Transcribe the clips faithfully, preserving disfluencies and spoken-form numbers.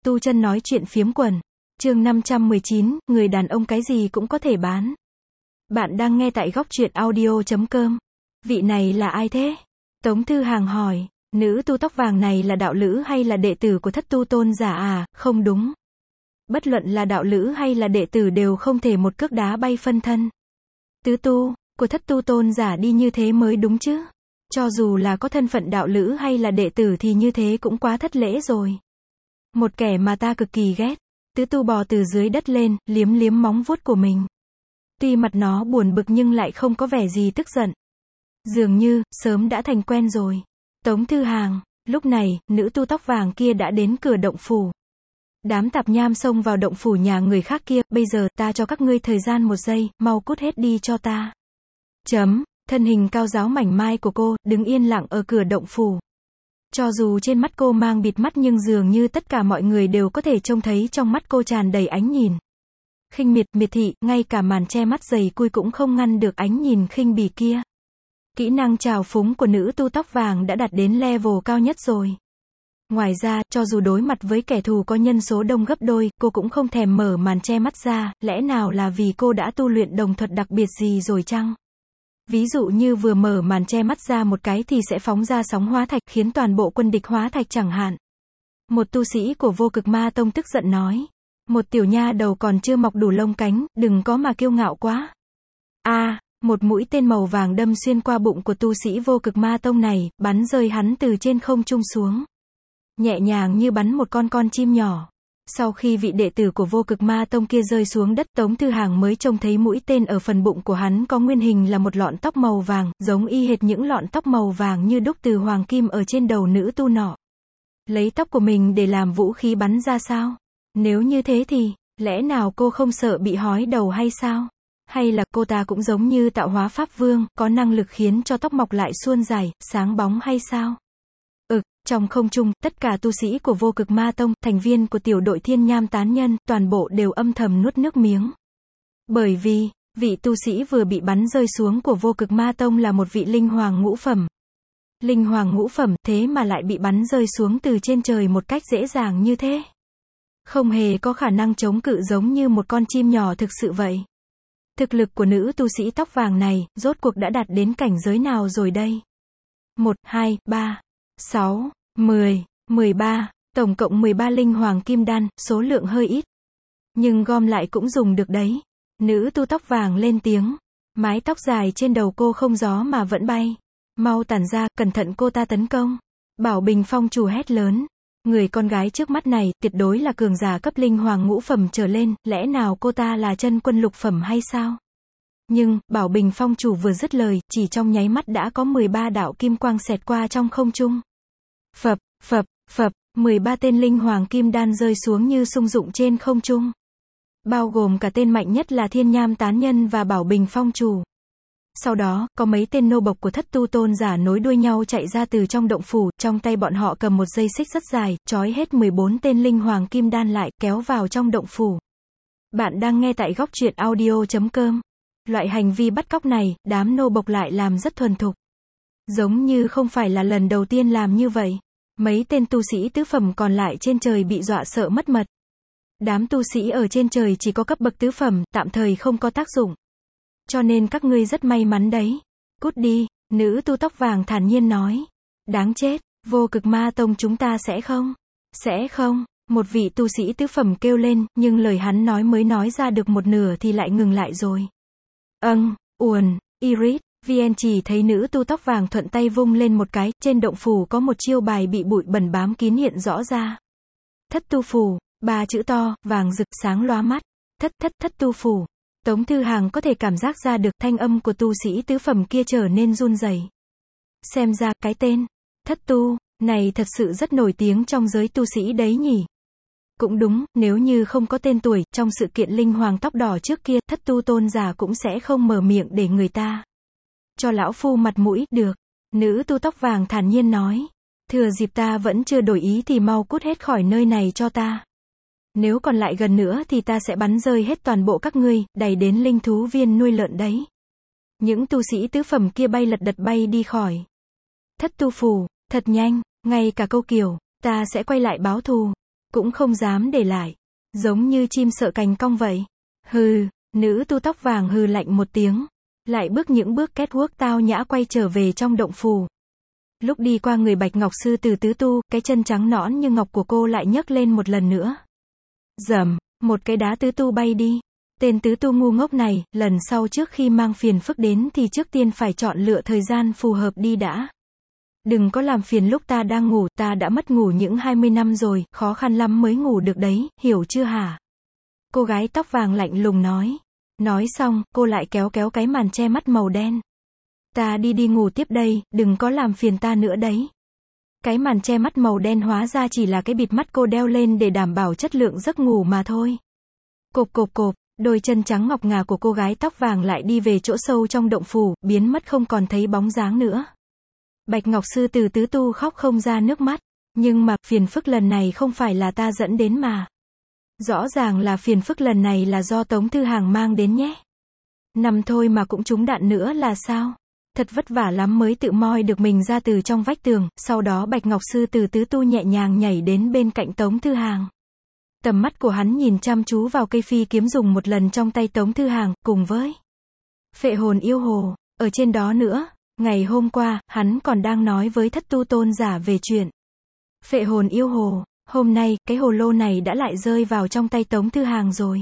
tu chân nói chuyện phiếm quần. Chương năm trăm mười chín, người đàn ông cái gì cũng có thể bán. Bạn đang nghe tại góc truyện audio chấm com. Vị này là ai thế? Tống Thư Hàng hỏi. Nữ tu tóc vàng này là đạo lữ hay là đệ tử của Thất Tu Tôn giả à? Không đúng. Bất luận là đạo lữ hay là đệ tử đều không thể một cước đá bay phân thân. Tứ tu của Thất Tu Tôn giả đi như thế mới đúng chứ. Cho dù là có thân phận đạo lữ hay là đệ tử thì như thế cũng quá thất lễ rồi. Một kẻ mà ta cực kỳ ghét. Tứ tu bò từ dưới đất lên, liếm liếm móng vuốt của mình. Tuy mặt nó buồn bực nhưng lại không có vẻ gì tức giận. Dường như, sớm đã thành quen rồi. Tống Thư Hàng, lúc này, nữ tu tóc vàng kia đã đến cửa động phủ. Đám tạp nham xông vào động phủ nhà người khác kia, bây giờ, ta cho các ngươi thời gian một giây, mau cút hết đi cho ta. Chấm, thân hình cao ráo mảnh mai của cô, đứng yên lặng ở cửa động phủ. Cho dù trên mắt cô mang bịt mắt nhưng dường như tất cả mọi người đều có thể trông thấy trong mắt cô tràn đầy ánh nhìn. Khinh miệt, miệt thị, ngay cả màn che mắt dày cui cũng không ngăn được ánh nhìn khinh bỉ kia. Kỹ năng trào phúng của nữ tu tóc vàng đã đạt đến level cao nhất rồi. Ngoài ra, cho dù đối mặt với kẻ thù có nhân số đông gấp đôi, cô cũng không thèm mở màn che mắt ra, lẽ nào là vì cô đã tu luyện đồng thuật đặc biệt gì rồi chăng? Ví dụ như vừa mở màn che mắt ra một cái thì sẽ phóng ra sóng hóa thạch khiến toàn bộ quân địch hóa thạch chẳng hạn. Một tu sĩ của Vô Cực Ma Tông tức giận nói. Một tiểu nha đầu còn chưa mọc đủ lông cánh, đừng có mà kiêu ngạo quá. A, à, một mũi tên màu vàng đâm xuyên qua bụng của tu sĩ Vô Cực Ma Tông này, bắn rơi hắn từ trên không trung xuống. Nhẹ nhàng như bắn một con con chim nhỏ. Sau khi vị đệ tử của Vô Cực Ma Tông kia rơi xuống đất, Tống Thư Hàng mới trông thấy mũi tên ở phần bụng của hắn có nguyên hình là một lọn tóc màu vàng, giống y hệt những lọn tóc màu vàng như đúc từ hoàng kim ở trên đầu nữ tu nọ. Lấy tóc của mình để làm vũ khí bắn ra sao? Nếu như thế thì, lẽ nào cô không sợ bị hói đầu hay sao? Hay là cô ta cũng giống như tạo hóa pháp vương, có năng lực khiến cho tóc mọc lại suôn dài, sáng bóng hay sao? Ừ, trong không trung, tất cả tu sĩ của Vô Cực Ma Tông, thành viên của tiểu đội Thiên Nham Tán Nhân, toàn bộ đều âm thầm nuốt nước miếng. Bởi vì, vị tu sĩ vừa bị bắn rơi xuống của Vô Cực Ma Tông là một vị linh hoàng ngũ phẩm. Linh hoàng ngũ phẩm, thế mà lại bị bắn rơi xuống từ trên trời một cách dễ dàng như thế. Không hề có khả năng chống cự giống như một con chim nhỏ thực sự vậy. Thực lực của nữ tu sĩ tóc vàng này, rốt cuộc đã đạt đến cảnh giới nào rồi đây? một, hai, ba, sáu, mười, mười ba, tổng cộng mười ba linh hoàng kim đan, số lượng hơi ít. Nhưng gom lại cũng dùng được đấy. Nữ tu tóc vàng lên tiếng. Mái tóc dài trên đầu cô không gió mà vẫn bay. Mau tản ra, cẩn thận cô ta tấn công. Bảo Bình Phong chủ hét lớn. Người con gái trước mắt này, tuyệt đối là cường giả cấp linh hoàng ngũ phẩm trở lên, lẽ nào cô ta là chân quân lục phẩm hay sao? Nhưng, Bảo Bình Phong chủ vừa dứt lời, chỉ trong nháy mắt đã có mười ba đạo kim quang xẹt qua trong không trung. Phập, phập, phập, mười ba tên linh hoàng kim đan rơi xuống như sung dụng trên không trung. Bao gồm cả tên mạnh nhất là Thiên Nham Tán Nhân và Bảo Bình Phong chủ. Sau đó, có mấy tên nô bộc của Thất Tu Tôn giả nối đuôi nhau chạy ra từ trong động phủ, trong tay bọn họ cầm một dây xích rất dài, trói hết mười bốn tên linh hoàng kim đan lại, kéo vào trong động phủ. Bạn đang nghe tại góc truyện audio chấm com. Loại hành vi bắt cóc này, đám nô bộc lại làm rất thuần thục. Giống như không phải là lần đầu tiên làm như vậy. Mấy tên tu sĩ tứ phẩm còn lại trên trời bị dọa sợ mất mật. Đám tu sĩ ở trên trời chỉ có cấp bậc tứ phẩm, tạm thời không có tác dụng. Cho nên các ngươi rất may mắn đấy. Cút đi, nữ tu tóc vàng thản nhiên nói. Đáng chết, Vô Cực Ma Tông chúng ta sẽ không? Sẽ không, một vị tu sĩ tứ phẩm kêu lên, nhưng lời hắn nói mới nói ra được một nửa thì lại ngừng lại rồi. Âng, uồn, Iris, vê en chỉ thấy nữ tu tóc vàng thuận tay vung lên một cái, trên động phủ có một chiêu bài bị bụi bẩn bám kín hiện rõ ra. Thất tu phủ, ba chữ to, vàng rực sáng lóa mắt. Thất thất thất tu phủ. Tống Thư Hàng có thể cảm giác ra được thanh âm của tu sĩ tứ phẩm kia trở nên run rẩy. Xem ra, cái tên, thất tu, này thật sự rất nổi tiếng trong giới tu sĩ đấy nhỉ. Cũng đúng, nếu như không có tên tuổi, trong sự kiện linh hoàng tóc đỏ trước kia, Thất Tu Tôn giả cũng sẽ không mở miệng để người ta cho lão phu mặt mũi, được. Nữ tu tóc vàng thản nhiên nói. Thừa dịp ta vẫn chưa đổi ý thì mau cút hết khỏi nơi này cho ta. Nếu còn lại gần nữa thì ta sẽ bắn rơi hết toàn bộ các ngươi, đẩy đến linh thú viên nuôi lợn đấy. Những tu sĩ tứ phẩm kia bay lật đật bay đi khỏi. Thất tu phủ, thật nhanh, ngay cả câu kiểu, ta sẽ quay lại báo thù, cũng không dám để lại. Giống như chim sợ cành cong vậy. Hừ, nữ tu tóc vàng hừ lạnh một tiếng. Lại bước những bước catwalk tao nhã quay trở về trong động phủ. Lúc đi qua người Bạch Ngọc Sư Tử tứ tu, cái chân trắng nõn như ngọc của cô lại nhấc lên một lần nữa. Dầm, một cái đá tứ tu bay đi. Tên tứ tu ngu ngốc này, lần sau trước khi mang phiền phức đến thì trước tiên phải chọn lựa thời gian phù hợp đi đã. Đừng có làm phiền lúc ta đang ngủ, ta đã mất ngủ những hai mươi năm rồi, khó khăn lắm mới ngủ được đấy, hiểu chưa hả? Cô gái tóc vàng lạnh lùng nói. Nói xong, cô lại kéo kéo cái màn che mắt màu đen. Ta đi đi ngủ tiếp đây, đừng có làm phiền ta nữa đấy. Cái màn che mắt màu đen hóa ra chỉ là cái bịt mắt cô đeo lên để đảm bảo chất lượng giấc ngủ mà thôi. Cộp cộp cộp, đôi chân trắng ngọc ngà của cô gái tóc vàng lại đi về chỗ sâu trong động phủ, biến mất không còn thấy bóng dáng nữa. Bạch Ngọc Sư Tử tứ tu khóc không ra nước mắt. Nhưng mà, phiền phức lần này không phải là ta dẫn đến mà. Rõ ràng là phiền phức lần này là do Tống Thư Hàng mang đến nhé. Nằm thôi mà cũng trúng đạn nữa là sao? Thật vất vả lắm mới tự moi được mình ra từ trong vách tường, sau đó Bạch Ngọc Sư Tử tứ tu nhẹ nhàng nhảy đến bên cạnh Tống Thư Hàng. Tầm mắt của hắn nhìn chăm chú vào cây phi kiếm dùng một lần trong tay Tống Thư Hàng, cùng với phệ hồn yêu hồ, ở trên đó nữa. Ngày hôm qua, hắn còn đang nói với Thất Tu tôn giả về chuyện phệ hồn yêu hồ. Hôm nay, cái hồ lô này đã lại rơi vào trong tay Tống Thư Hàng rồi.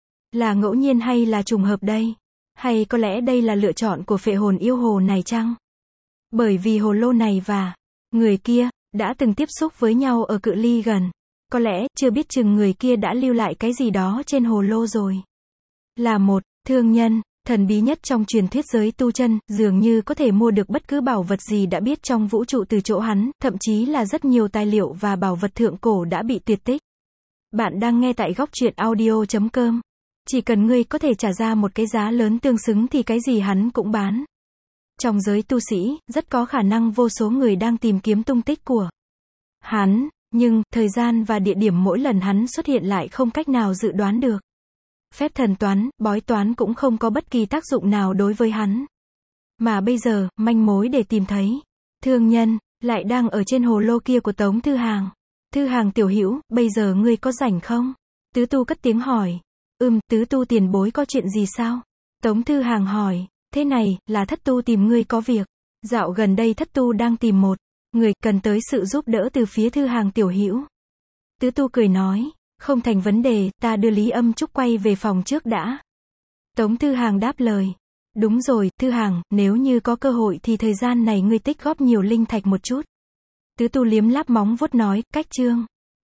Là ngẫu nhiên hay là trùng hợp đây? Hay có lẽ đây là lựa chọn của phệ hồn yêu hồ này chăng? Bởi vì hồ lô này và người kia đã từng tiếp xúc với nhau ở cự ly gần. Có lẽ, chưa biết chừng người kia đã lưu lại cái gì đó trên hồ lô rồi. Là một thương nhân thần bí nhất trong truyền thuyết giới tu chân, dường như có thể mua được bất cứ bảo vật gì đã biết trong vũ trụ từ chỗ hắn, thậm chí là rất nhiều tài liệu và bảo vật thượng cổ đã bị tuyệt tích. Bạn đang nghe tại góc truyện audio chấm com. Chỉ cần ngươi có thể trả ra một cái giá lớn tương xứng thì cái gì hắn cũng bán. Trong giới tu sĩ, rất có khả năng vô số người đang tìm kiếm tung tích của hắn, nhưng, thời gian và địa điểm mỗi lần hắn xuất hiện lại không cách nào dự đoán được. Phép thần toán, bói toán cũng không có bất kỳ tác dụng nào đối với hắn. Mà bây giờ, manh mối để tìm thấy thương nhân, lại đang ở trên hồ lô kia của Tống Thư Hàng. Thư Hàng tiểu hữu, bây giờ ngươi có rảnh không? Tứ tu cất tiếng hỏi. Ừm, tứ tu tiền bối có chuyện gì sao? Tống Thư Hàng hỏi. Thế này, là Thất tu tìm ngươi có việc. Dạo gần đây Thất tu đang tìm một người, cần tới sự giúp đỡ từ phía Thư Hàng tiểu hữu. Tứ tu cười nói. Không thành vấn đề, ta đưa Lý Âm Trúc quay về phòng trước đã. Tống Thư Hàng đáp lời. Đúng rồi, Thư Hàng, nếu như có cơ hội thì thời gian này ngươi tích góp nhiều linh thạch một chút. Tứ tu liếm láp móng vuốt nói, cách chương.